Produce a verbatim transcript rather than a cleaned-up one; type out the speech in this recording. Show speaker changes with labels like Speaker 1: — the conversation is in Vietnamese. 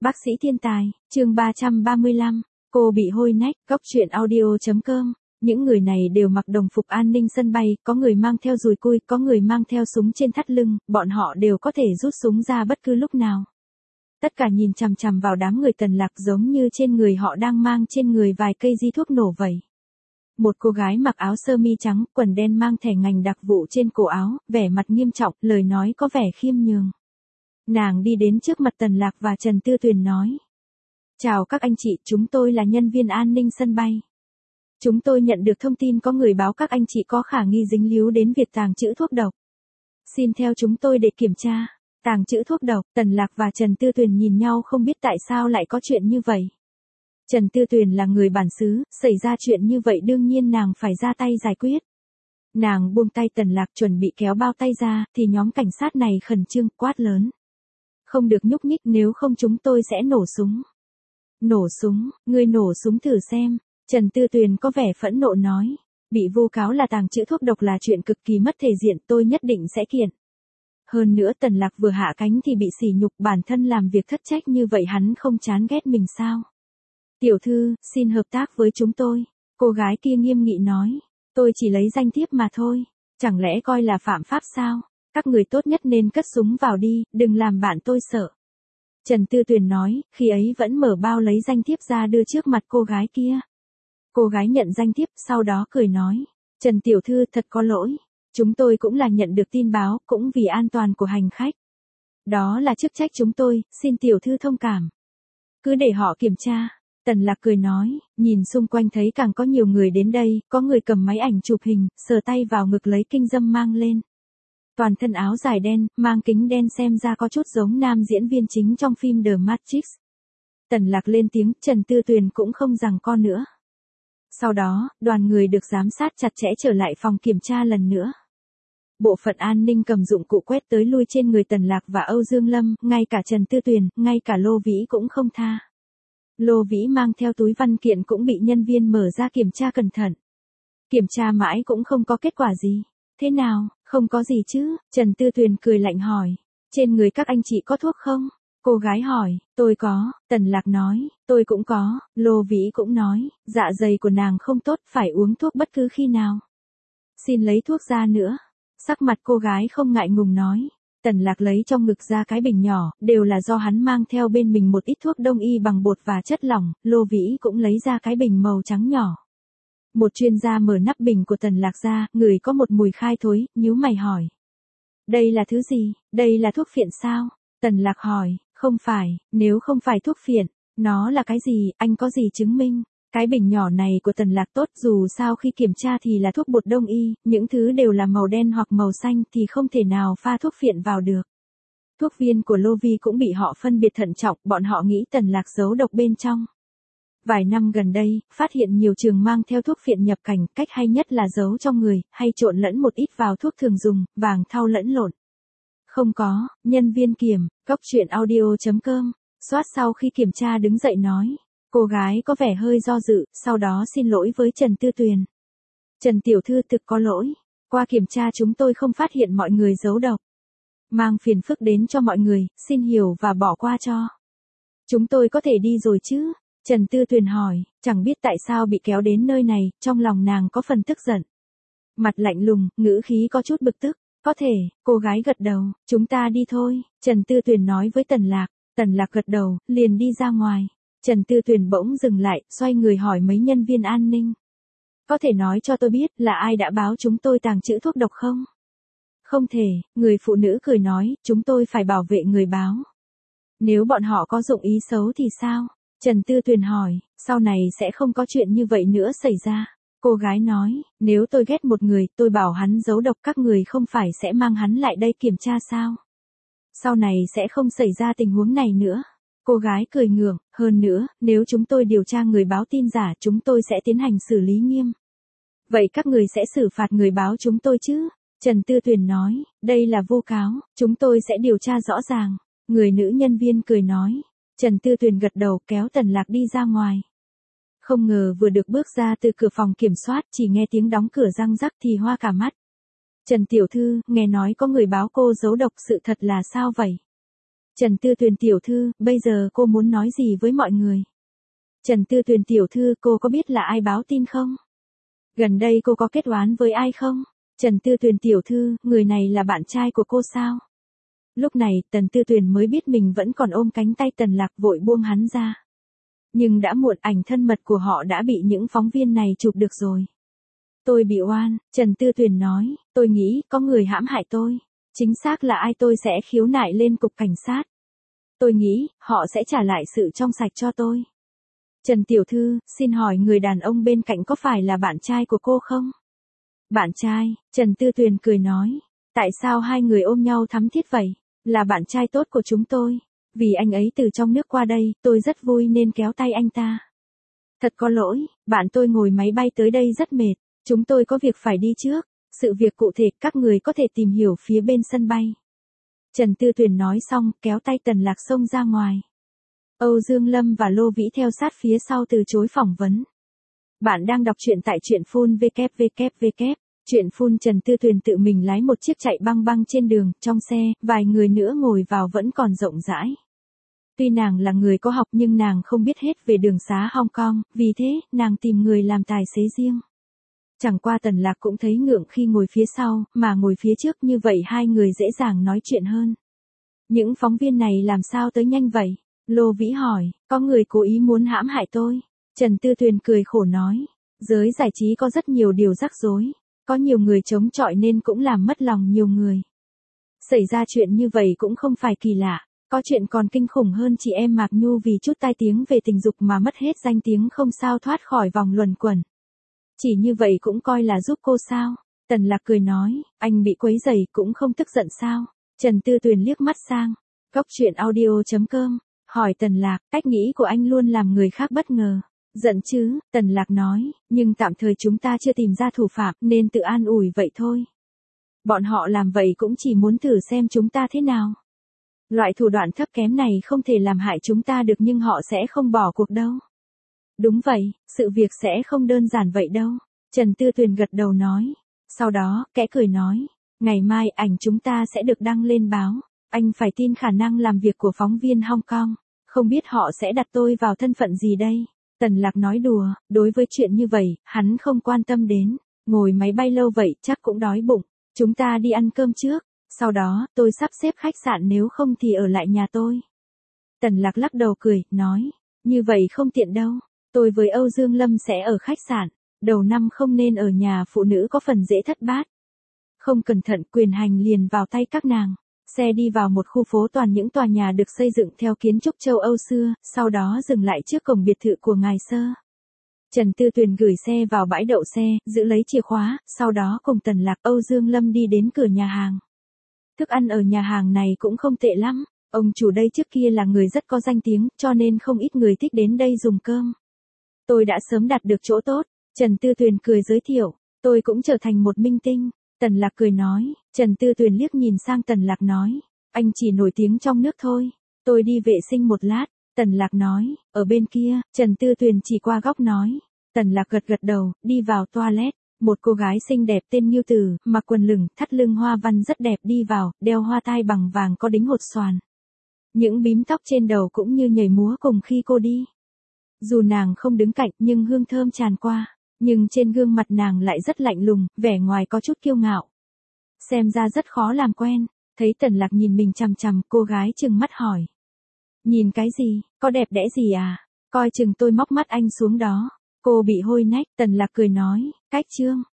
Speaker 1: Bác sĩ thiên tài, chương ba trăm ba mươi lăm, cô bị hôi nách, góc truyện audio.com. Những người này đều mặc đồng phục an ninh sân bay, có người mang theo dùi cui, có người mang theo súng trên thắt lưng, bọn họ đều có thể rút súng ra bất cứ lúc nào. Tất cả nhìn chằm chằm vào đám người Tần Lạc giống như trên người họ đang mang trên người vài cây di thuốc nổ vậy. Một cô gái mặc áo sơ mi trắng, quần đen mang thẻ ngành đặc vụ trên cổ áo, vẻ mặt nghiêm trọng, lời nói có vẻ khiêm nhường. Nàng đi đến trước mặt Tần Lạc và Trần Tư Tuyền nói. Chào các anh chị, chúng tôi là nhân viên an ninh sân bay. Chúng tôi nhận được thông tin có người báo các anh chị có khả nghi dính líu đến việc tàng trữ thuốc độc. Xin theo chúng tôi để kiểm tra. Tàng trữ thuốc độc, Tần Lạc và Trần Tư Tuyền nhìn nhau không biết tại sao lại có chuyện như vậy. Trần Tư Tuyền là người bản xứ, xảy ra chuyện như vậy đương nhiên nàng phải ra tay giải quyết. Nàng buông tay Tần Lạc chuẩn bị kéo bao tay ra, thì nhóm cảnh sát này khẩn trương quát lớn. Không được nhúc nhích, nếu không chúng tôi sẽ nổ súng. Nổ súng, ngươi nổ súng thử xem. Trần Tư Tuyền có vẻ phẫn nộ nói. Bị vu cáo là tàng trữ thuốc độc là chuyện cực kỳ mất thể diện, tôi nhất định sẽ kiện. Hơn nữa Tần Lạc vừa hạ cánh thì bị sỉ nhục, bản thân làm việc thất trách như vậy hắn không chán ghét mình sao? Tiểu thư, xin hợp tác với chúng tôi. Cô gái kia nghiêm nghị nói. Tôi chỉ lấy danh thiếp mà thôi. Chẳng lẽ coi là phạm pháp sao? Các người tốt nhất nên cất súng vào đi, đừng làm bạn tôi sợ. Trần Tư Tuyền nói, khi ấy vẫn mở bao lấy danh thiếp ra đưa trước mặt cô gái kia. Cô gái nhận danh thiếp, sau đó cười nói. Trần tiểu thư thật có lỗi. Chúng tôi cũng là nhận được tin báo, cũng vì an toàn của hành khách. Đó là chức trách chúng tôi, xin tiểu thư thông cảm. Cứ để họ kiểm tra. Tần Lạc cười nói, nhìn xung quanh thấy càng có nhiều người đến đây, có người cầm máy ảnh chụp hình, sờ tay vào ngực lấy kinh dâm mang lên. Toàn thân áo dài đen, mang kính đen xem ra có chút giống nam diễn viên chính trong phim The Matrix. Tần Lạc lên tiếng, Trần Tư Tuyền cũng không giằng co nữa. Sau đó, đoàn người được giám sát chặt chẽ trở lại phòng kiểm tra lần nữa. Bộ phận an ninh cầm dụng cụ quét tới lui trên người Tần Lạc và Âu Dương Lâm, ngay cả Trần Tư Tuyền, ngay cả Lô Vĩ cũng không tha. Lô Vĩ mang theo túi văn kiện cũng bị nhân viên mở ra kiểm tra cẩn thận. Kiểm tra mãi cũng không có kết quả gì. Thế nào, không có gì chứ? Trần Tư Tuyền cười lạnh hỏi. Trên người các anh chị có thuốc không? Cô gái hỏi, tôi có, Tần Lạc nói, tôi cũng có, Lô Vĩ cũng nói, dạ dày của nàng không tốt, phải uống thuốc bất cứ khi nào. Xin lấy thuốc ra nữa. Sắc mặt cô gái không ngại ngùng nói. Tần Lạc lấy trong ngực ra cái bình nhỏ, đều là do hắn mang theo bên mình một ít thuốc đông y bằng bột và chất lỏng, Lô Vĩ cũng lấy ra cái bình màu trắng nhỏ. Một chuyên gia mở nắp bình của Tần Lạc ra, người có một mùi khai thối, nhíu mày hỏi. Đây là thứ gì? Đây là thuốc phiện sao? Tần Lạc hỏi, không phải, nếu không phải thuốc phiện, nó là cái gì, anh có gì chứng minh? Cái bình nhỏ này của Tần Lạc tốt, dù sao khi kiểm tra thì là thuốc bột đông y, những thứ đều là màu đen hoặc màu xanh thì không thể nào pha thuốc phiện vào được. Thuốc viên của Lô Vi cũng bị họ phân biệt thận trọng, bọn họ nghĩ Tần Lạc giấu độc bên trong. Vài năm gần đây, phát hiện nhiều trường mang theo thuốc phiện nhập cảnh, cách hay nhất là giấu trong người, hay trộn lẫn một ít vào thuốc thường dùng, vàng thau lẫn lộn. Không có, nhân viên kiểm, góc truyện audio.com, soát sau khi kiểm tra đứng dậy nói. Cô gái có vẻ hơi do dự, sau đó xin lỗi với Trần Tư Tuyền. Trần tiểu thư thực có lỗi, qua kiểm tra chúng tôi không phát hiện mọi người giấu độc. Mang phiền phức đến cho mọi người, xin hiểu và bỏ qua cho. Chúng tôi có thể đi rồi chứ? Trần Tư Tuyền hỏi, chẳng biết tại sao bị kéo đến nơi này, trong lòng nàng có phần tức giận. Mặt lạnh lùng, ngữ khí có chút bực tức, có thể, cô gái gật đầu, chúng ta đi thôi, Trần Tư Tuyền nói với Tần Lạc, Tần Lạc gật đầu, liền đi ra ngoài. Trần Tư Tuyền bỗng dừng lại, xoay người hỏi mấy nhân viên an ninh. Có thể nói cho tôi biết là ai đã báo chúng tôi tàng trữ thuốc độc không? Không thể, người phụ nữ cười nói, chúng tôi phải bảo vệ người báo. Nếu bọn họ có dụng ý xấu thì sao? Trần Tư Tuyền hỏi, sau này sẽ không có chuyện như vậy nữa xảy ra. Cô gái nói, nếu tôi ghét một người, tôi bảo hắn giấu độc, các người không phải sẽ mang hắn lại đây kiểm tra sao? Sau này sẽ không xảy ra tình huống này nữa. Cô gái cười ngượng, hơn nữa, nếu chúng tôi điều tra người báo tin giả, chúng tôi sẽ tiến hành xử lý nghiêm. Vậy các người sẽ xử phạt người báo chúng tôi chứ? Trần Tư Tuyền nói, đây là vu cáo, chúng tôi sẽ điều tra rõ ràng. Người nữ nhân viên cười nói. Trần Tư Tuyền gật đầu kéo Tần Lạc đi ra ngoài. Không ngờ vừa được bước ra từ cửa phòng kiểm soát, chỉ nghe tiếng đóng cửa răng rắc thì hoa cả mắt. Trần tiểu thư, nghe nói có người báo cô giấu độc, sự thật là sao vậy? Trần Tư Tuyền tiểu thư, bây giờ cô muốn nói gì với mọi người? Trần Tư Tuyền tiểu thư, cô có biết là ai báo tin không? Gần đây cô có kết oán với ai không? Trần Tư Tuyền tiểu thư, người này là bạn trai của cô sao? Lúc này, Tần Tư Tuyền mới biết mình vẫn còn ôm cánh tay Tần Lạc, vội buông hắn ra. Nhưng đã muộn, ảnh thân mật của họ đã bị những phóng viên này chụp được rồi. Tôi bị oan, Trần Tư Tuyền nói, tôi nghĩ có người hãm hại tôi. Chính xác là ai tôi sẽ khiếu nại lên cục cảnh sát. Tôi nghĩ, họ sẽ trả lại sự trong sạch cho tôi. Trần tiểu thư, xin hỏi người đàn ông bên cạnh có phải là bạn trai của cô không? Bạn trai, Trần Tư Tuyền cười nói. Tại sao hai người ôm nhau thắm thiết vậy? Là bạn trai tốt của chúng tôi. Vì anh ấy từ trong nước qua đây, tôi rất vui nên kéo tay anh ta. Thật có lỗi, bạn tôi ngồi máy bay tới đây rất mệt. Chúng tôi có việc phải đi trước. Sự việc cụ thể các người có thể tìm hiểu phía bên sân bay. Trần Tư Tuyền nói xong, kéo tay Tần Lạc xông ra ngoài. Âu Dương Lâm và Lô Vĩ theo sát phía sau từ chối phỏng vấn. Bạn đang đọc truyện tại truyện phun vê kép vê kép vê kép. Truyện phun Trần Tư Tuyền tự mình lái một chiếc chạy băng băng trên đường, trong xe, vài người nữa ngồi vào vẫn còn rộng rãi. Tuy nàng là người có học nhưng nàng không biết hết về đường xá Hong Kong, vì thế, nàng tìm người làm tài xế riêng. Chẳng qua Tần Lạc cũng thấy ngượng khi ngồi phía sau, mà ngồi phía trước như vậy hai người dễ dàng nói chuyện hơn. Những phóng viên này làm sao tới nhanh vậy? Lô Vĩ hỏi, có người cố ý muốn hãm hại tôi. Trần Tư Tuyền cười khổ nói, giới giải trí có rất nhiều điều rắc rối. Có nhiều người chống chọi nên cũng làm mất lòng nhiều người. Xảy ra chuyện như vậy cũng không phải kỳ lạ. Có chuyện còn kinh khủng hơn chị em Mạc Nhu vì chút tai tiếng về tình dục mà mất hết danh tiếng không sao thoát khỏi vòng luẩn quẩn. Chỉ như vậy cũng coi là giúp cô sao? Tần Lạc cười nói, anh bị quấy rầy cũng không tức giận sao? Trần Tư Tuyền liếc mắt sang. Góc truyện audio chấm com. Hỏi Tần Lạc, cách nghĩ của anh luôn làm người khác bất ngờ. Giận chứ, Tần Lạc nói, nhưng tạm thời chúng ta chưa tìm ra thủ phạm nên tự an ủi vậy thôi. Bọn họ làm vậy cũng chỉ muốn thử xem chúng ta thế nào. Loại thủ đoạn thấp kém này không thể làm hại chúng ta được nhưng họ sẽ không bỏ cuộc đâu. Đúng vậy, sự việc sẽ không đơn giản vậy đâu. Trần Tư Tuyền gật đầu nói. Sau đó, kẽ cười nói, ngày mai ảnh chúng ta sẽ được đăng lên báo. Anh phải tin khả năng làm việc của phóng viên Hong Kong. Không biết họ sẽ đặt tôi vào thân phận gì đây? Tần Lạc nói đùa, đối với chuyện như vậy, hắn không quan tâm đến. Ngồi máy bay lâu vậy chắc cũng đói bụng. Chúng ta đi ăn cơm trước. Sau đó, tôi sắp xếp khách sạn nếu không thì ở lại nhà tôi. Tần Lạc lắc đầu cười, nói, như vậy không tiện đâu. Tôi với Âu Dương Lâm sẽ ở khách sạn. Đầu năm không nên ở nhà phụ nữ có phần dễ thất bát. Không cẩn thận quyền hành liền vào tay các nàng. Xe đi vào một khu phố toàn những tòa nhà được xây dựng theo kiến trúc châu Âu xưa, sau đó dừng lại trước cổng biệt thự của ngài Sơ. Trần Tư Tuyền gửi xe vào bãi đậu xe, giữ lấy chìa khóa, sau đó cùng Tần Lạc Âu Dương Lâm đi đến cửa nhà hàng. Thức ăn ở nhà hàng này cũng không tệ lắm, ông chủ đây trước kia là người rất có danh tiếng, cho nên không ít người thích đến đây dùng cơm. Tôi đã sớm đặt được chỗ tốt, Trần Tư Tuyền cười giới thiệu, tôi cũng trở thành một minh tinh. Tần Lạc cười nói, Trần Tư Tuyền liếc nhìn sang Tần Lạc nói, anh chỉ nổi tiếng trong nước thôi, tôi đi vệ sinh một lát. Tần Lạc nói, ở bên kia, Trần Tư Tuyền chỉ qua góc nói. Tần Lạc gật gật đầu, đi vào toilet. Một cô gái xinh đẹp tên Nhiêu Tử, mặc quần lửng, thắt lưng hoa văn rất đẹp đi vào, đeo hoa tai bằng vàng có đính hột xoàn. Những bím tóc trên đầu cũng như nhảy múa cùng khi cô đi. Dù nàng không đứng cạnh nhưng hương thơm tràn qua, nhưng trên gương mặt nàng lại rất lạnh lùng, vẻ ngoài có chút kiêu ngạo. Xem ra rất khó làm quen, thấy Tần Lạc nhìn mình chằm chằm, cô gái trừng mắt hỏi. Nhìn cái gì, có đẹp đẽ gì à? Coi chừng tôi móc mắt anh xuống đó. Cô bị hôi nách, Tần Lạc cười nói, cách trương.